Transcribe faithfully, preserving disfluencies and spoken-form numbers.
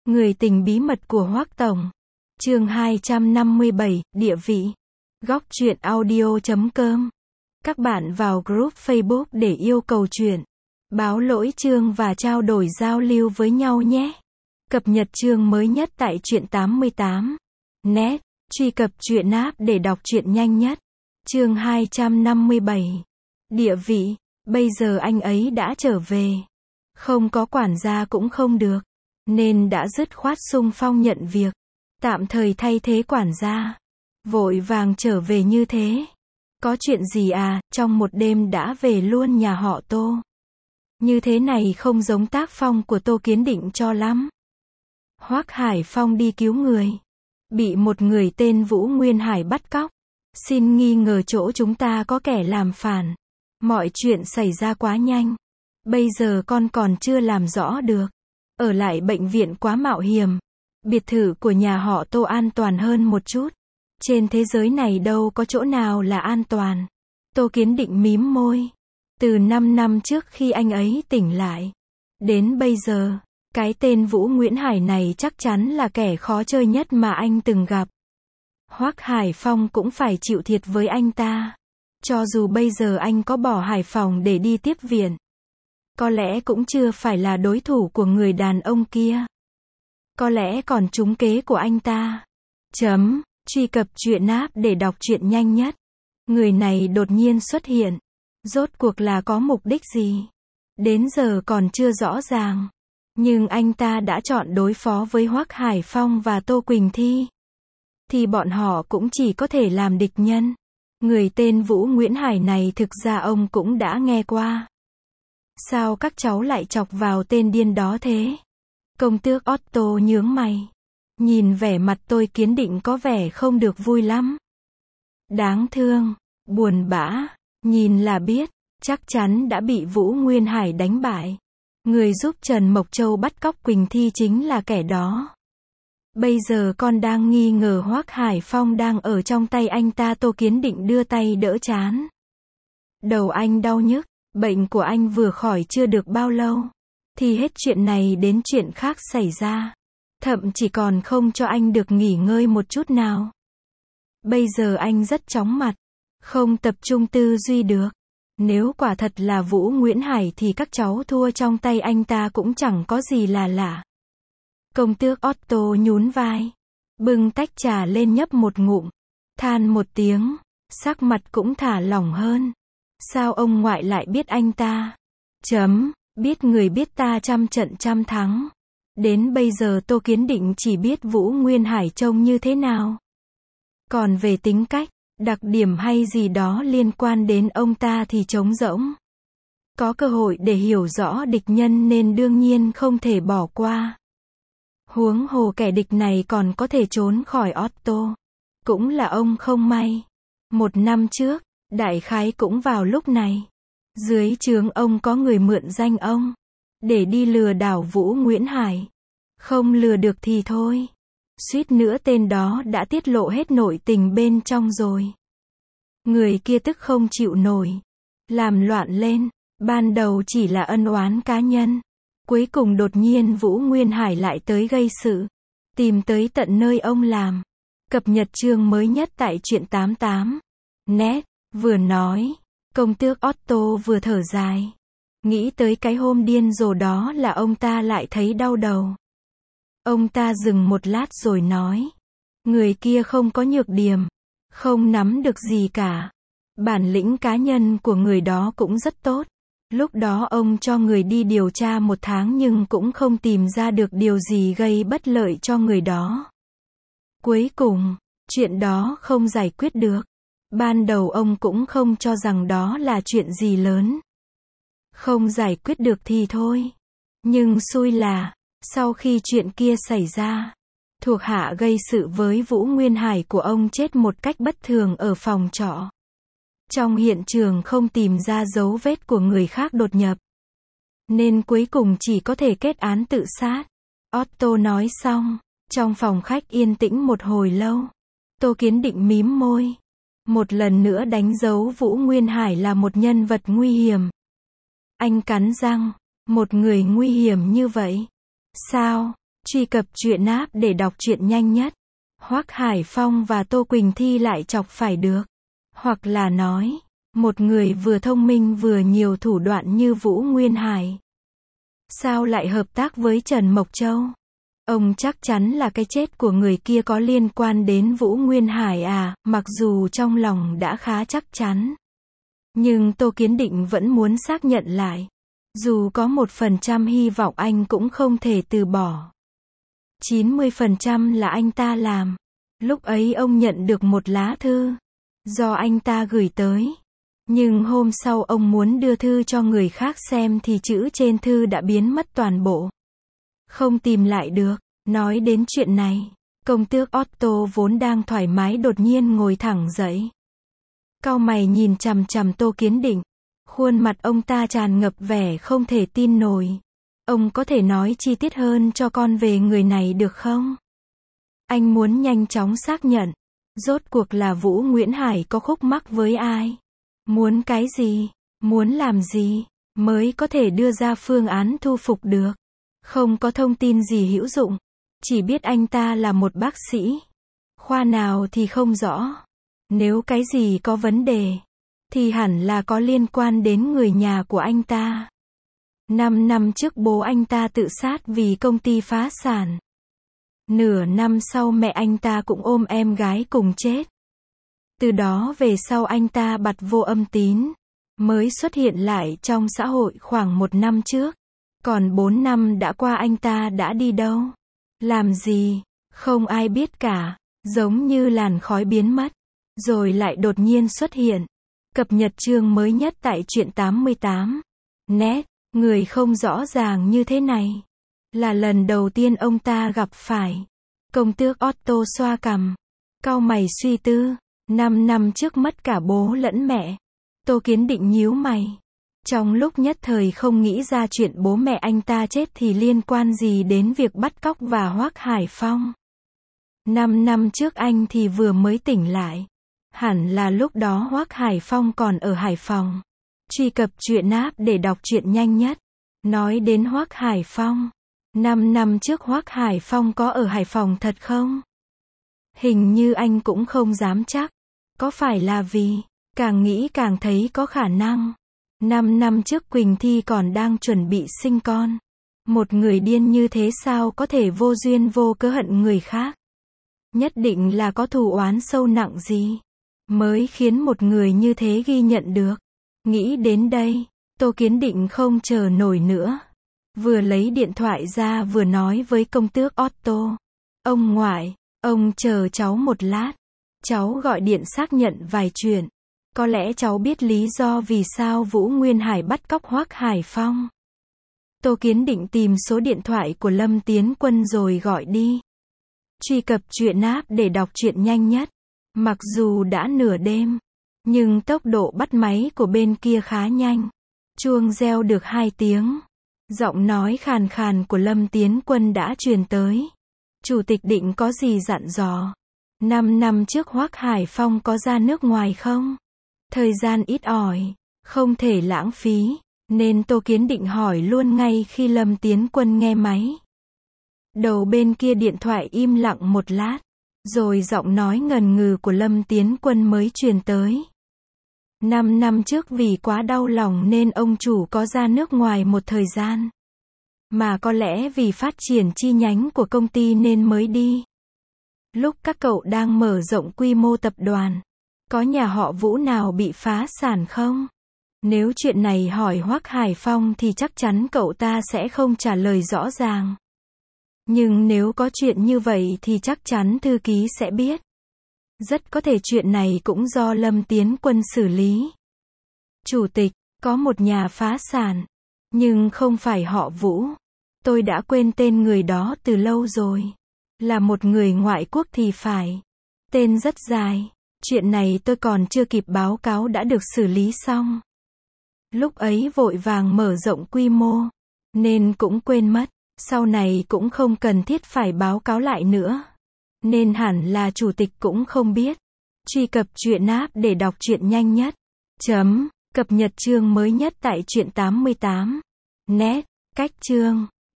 Người tình bí mật của Hoắc Tổng. Chương hai trăm năm mươi bảy, địa vị. Góc truyện audio chấm com. Các bạn vào group Facebook để yêu cầu truyện, báo lỗi chương và trao đổi giao lưu với nhau nhé. Cập nhật chương mới nhất tại truyện tám mươi tám net. Truy cập truyện app để đọc truyện nhanh nhất. Chương hai trăm năm mươi bảy. Địa vị. Bây giờ anh ấy đã trở về. Không có quản gia cũng không được, nên đã dứt khoát xung phong nhận việc, tạm thời thay thế quản gia. Vội vàng trở về như thế. Có chuyện gì à, trong một đêm đã về luôn nhà họ Tô. Như thế này không giống tác phong của Tô Kiến Định cho lắm. Hoắc Hải Phong đi cứu người, bị một người tên Vũ Nguyên Hải bắt cóc. Xin nghi ngờ chỗ chúng ta có kẻ làm phản. Mọi chuyện xảy ra quá nhanh. Bây giờ con còn chưa làm rõ được. Ở lại bệnh viện quá mạo hiểm. Biệt thự của nhà họ Tô an toàn hơn một chút. Trên thế giới này đâu có chỗ nào là an toàn. Tô Kiến Định mím môi. Từ năm năm trước khi anh ấy tỉnh lại, đến bây giờ, cái tên Vũ Nguyễn Hải này chắc chắn là kẻ khó chơi nhất mà anh từng gặp. Hoắc Hải Phong cũng phải chịu thiệt với anh ta. Cho dù bây giờ anh có bỏ Hải Phòng để đi tiếp viện, có lẽ cũng chưa phải là đối thủ của người đàn ông kia. Có lẽ còn trúng kế của anh ta. Chấm. Truy cập truyện app để đọc truyện nhanh nhất. Người này đột nhiên xuất hiện. Rốt cuộc là có mục đích gì? Đến giờ còn chưa rõ ràng. Nhưng anh ta đã chọn đối phó với Hoắc Hải Phong và Tô Quỳnh Thi. Thì bọn họ cũng chỉ có thể làm địch nhân. Người tên Vũ Nguyễn Hải này thực ra ông cũng đã nghe qua. Sao các cháu lại chọc vào tên điên đó thế? Công tước Otto nhướng mày. Nhìn vẻ mặt Tôi Kiến Định có vẻ không được vui lắm. Đáng thương, buồn bã, nhìn là biết, chắc chắn đã bị Vũ Nguyên Hải đánh bại. Người giúp Trần Mộc Châu bắt cóc Quỳnh Thi chính là kẻ đó. Bây giờ con đang nghi ngờ Hoắc Hải Phong đang ở trong tay anh ta. Tô Kiến Định đưa tay đỡ trán. Đầu anh đau nhức, bệnh của anh vừa khỏi chưa được bao lâu, thì hết chuyện này đến chuyện khác xảy ra. Thậm chỉ còn không cho anh được nghỉ ngơi một chút nào. Bây giờ anh rất chóng mặt, không tập trung tư duy được. Nếu quả thật là Vũ Nguyễn Hải thì các cháu thua trong tay anh ta cũng chẳng có gì là lạ. Công tước Otto nhún vai, bưng tách trà lên nhấp một ngụm, than một tiếng, sắc mặt cũng thả lỏng hơn. Sao ông ngoại lại biết anh ta? Chấm. Biết người biết ta trăm trận trăm thắng. Đến bây giờ Tô Kiến Định chỉ biết Vũ Nguyên Hải trông như thế nào. Còn về tính cách, đặc điểm hay gì đó liên quan đến ông ta thì trống rỗng. Có cơ hội để hiểu rõ địch nhân nên đương nhiên không thể bỏ qua. Huống hồ kẻ địch này còn có thể trốn khỏi Otto. Cũng là ông không may. Một năm trước, đại khái cũng vào lúc này, dưới trướng ông có người mượn danh ông để đi lừa đảo Vũ Nguyễn Hải. Không lừa được thì thôi, suýt nữa tên đó đã tiết lộ hết nội tình bên trong rồi. Người kia tức không chịu nổi, làm loạn lên. Ban đầu chỉ là ân oán cá nhân, cuối cùng đột nhiên Vũ Nguyên Hải lại tới gây sự, tìm tới tận nơi ông làm. Cập nhật chương mới nhất tại truyện tám mươi tám net. Vừa nói, công tước Otto vừa thở dài. Nghĩ tới cái hôm điên rồ đó là ông ta lại thấy đau đầu. Ông ta dừng một lát rồi nói. Người kia không có nhược điểm, không nắm được gì cả. Bản lĩnh cá nhân của người đó cũng rất tốt. Lúc đó ông cho người đi điều tra một tháng nhưng cũng không tìm ra được điều gì gây bất lợi cho người đó. Cuối cùng, chuyện đó không giải quyết được. Ban đầu ông cũng không cho rằng đó là chuyện gì lớn. Không giải quyết được thì thôi. Nhưng xui là, sau khi chuyện kia xảy ra, thuộc hạ gây sự với Vũ Nguyên Hải của ông chết một cách bất thường ở phòng trọ. Trong hiện trường không tìm ra dấu vết của người khác đột nhập, nên cuối cùng chỉ có thể kết án tự sát. Otto nói xong, trong phòng khách yên tĩnh một hồi lâu. Tô Kiến Định mím môi, một lần nữa đánh dấu Vũ Nguyên Hải là một nhân vật nguy hiểm. Anh cắn răng, một người nguy hiểm như vậy, sao Truy cập truyện app để đọc truyện nhanh nhất. Hoắc Hải Phong và Tô Quỳnh Thi lại chọc phải được. Hoặc là nói, một người vừa thông minh vừa nhiều thủ đoạn như Vũ Nguyên Hải. Sao lại hợp tác với Trần Mộc Châu? Ông chắc chắn là cái chết của người kia có liên quan đến Vũ Nguyên Hải à, mặc dù trong lòng đã khá chắc chắn. Nhưng Tô Kiến Định vẫn muốn xác nhận lại. Dù có một phần trăm hy vọng anh cũng không thể từ bỏ. chín mươi phần trăm là anh ta làm. Lúc ấy ông nhận được một lá thư do anh ta gửi tới. Nhưng hôm sau ông muốn đưa thư cho người khác xem thì chữ trên thư đã biến mất toàn bộ. Không tìm lại được. Nói đến chuyện này, công tước Otto vốn đang thoải mái đột nhiên ngồi thẳng dậy. Cau mày nhìn chằm chằm Tô Kiến Định. Khuôn mặt ông ta tràn ngập vẻ không thể tin nổi. Ông có thể nói chi tiết hơn cho con về người này được không? Anh muốn nhanh chóng xác nhận. Rốt cuộc là Vũ Nguyễn Hải có khúc mắc với ai? Muốn cái gì? Muốn làm gì? Mới có thể đưa ra phương án thu phục được. Không có thông tin gì hữu dụng. Chỉ biết anh ta là một bác sĩ. Khoa nào thì không rõ. Nếu cái gì có vấn đề, thì hẳn là có liên quan đến người nhà của anh ta. Năm năm trước bố anh ta tự sát vì công ty phá sản. Nửa năm sau mẹ anh ta cũng ôm em gái cùng chết. Từ đó về sau anh ta bặt vô âm tín. Mới xuất hiện lại trong xã hội khoảng một năm trước. Còn bốn năm đã qua anh ta đã đi đâu? Làm gì? Không ai biết cả. Giống như làn khói biến mất. Rồi lại đột nhiên xuất hiện. Cập nhật chương mới nhất tại truyện tám mươi tám. Net. Người không rõ ràng như thế này. Là lần đầu tiên ông ta gặp phải. Công tước Otto xoa cằm. Cau mày suy tư. Năm năm trước mất cả bố lẫn mẹ. Tô Kiến Định nhíu mày. Trong lúc nhất thời không nghĩ ra chuyện bố mẹ anh ta chết thì liên quan gì đến việc bắt cóc và Hoắc Hải Phong. Năm năm trước anh thì vừa mới tỉnh lại. Hẳn là lúc đó Hoắc Hải Phong còn ở Hải Phòng. Truy cập truyện app để đọc truyện nhanh nhất. Nói đến Hoắc Hải Phong. Năm năm trước Hoắc Hải Phong có ở Hải Phòng thật không? Hình như anh cũng không dám chắc. Có phải là vì, càng nghĩ càng thấy có khả năng. Năm năm trước Quỳnh Thi còn đang chuẩn bị sinh con. Một người điên như thế sao có thể vô duyên vô cớ hận người khác? Nhất định là có thù oán sâu nặng gì, mới khiến một người như thế ghi nhận được. Nghĩ đến đây, Tô Kiến Định không chờ nổi nữa. Vừa lấy điện thoại ra vừa nói với công tước Otto. Ông ngoại, ông chờ cháu một lát. Cháu gọi điện xác nhận vài chuyện. Có lẽ cháu biết lý do vì sao Vũ Nguyên Hải bắt cóc Hoắc Hải Phong. Tô Kiến Định tìm số điện thoại của Lâm Tiến Quân rồi gọi đi. Truy cập truyện app để đọc truyện nhanh nhất. Mặc dù đã nửa đêm, nhưng tốc độ bắt máy của bên kia khá nhanh. Chuông reo được hai tiếng. Giọng nói khàn khàn của Lâm Tiến Quân đã truyền tới. Chủ tịch Định có gì dặn dò? Năm năm trước Hoắc Hải Phong có ra nước ngoài không? Thời gian ít ỏi, không thể lãng phí, nên Tô Kiến Định hỏi luôn ngay khi Lâm Tiến Quân nghe máy. Đầu bên kia điện thoại im lặng một lát, rồi giọng nói ngần ngừ của Lâm Tiến Quân mới truyền tới. Năm năm trước vì quá đau lòng nên ông chủ có ra nước ngoài một thời gian. Mà có lẽ vì phát triển chi nhánh của công ty nên mới đi. Lúc các cậu đang mở rộng quy mô tập đoàn, có nhà họ Vũ nào bị phá sản không? Nếu chuyện này hỏi Hoắc Hải Phong thì chắc chắn cậu ta sẽ không trả lời rõ ràng. Nhưng nếu có chuyện như vậy thì chắc chắn thư ký sẽ biết. Rất có thể chuyện này cũng do Lâm Tiến Quân xử lý. Chủ tịch, có một nhà phá sản, nhưng không phải họ Vũ. Tôi đã quên tên người đó từ lâu rồi. Là một người ngoại quốc thì phải. Tên rất dài. Chuyện này tôi còn chưa kịp báo cáo đã được xử lý xong. Lúc ấy vội vàng mở rộng quy mô, nên cũng quên mất. Sau này cũng không cần thiết phải báo cáo lại nữa. Nên hẳn là chủ tịch cũng không biết. Truy cập truyện app để đọc truyện nhanh nhất. Chấm. Cập nhật chương mới nhất tại truyện tám mươi tám. Net. Cách chương.